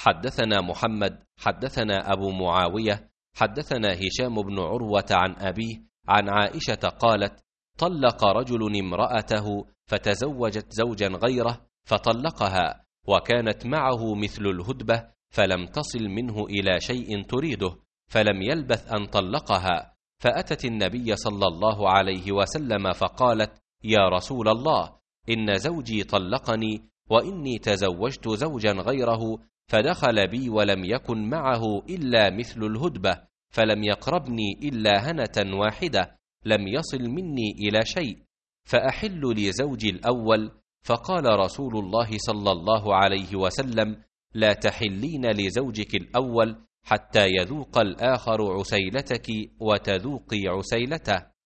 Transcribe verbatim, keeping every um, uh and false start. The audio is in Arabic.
حدثنا محمد حدثنا أبو معاوية حدثنا هشام بن عروة عن أبيه عن عائشة قالت: طلق رجل امرأته فتزوجت زوجا غيره فطلقها، وكانت معه مثل الهدبة، فلم تصل منه إلى شيء تريده، فلم يلبث أن طلقها، فأتت النبي صلى الله عليه وسلم فقالت: يا رسول الله، إن زوجي طلقني وإني تزوجت زوجا غيره، فدخل بي ولم يكن معه إلا مثل الهدبة، فلم يقربني إلا هنة واحدة، لم يصل مني إلى شيء، فأحل لزوجي الأول؟ فقال رسول الله صلى الله عليه وسلم: لا تحلين لزوجك الأول حتى يذوق الآخر عسيلتك وتذوقي عسيلته.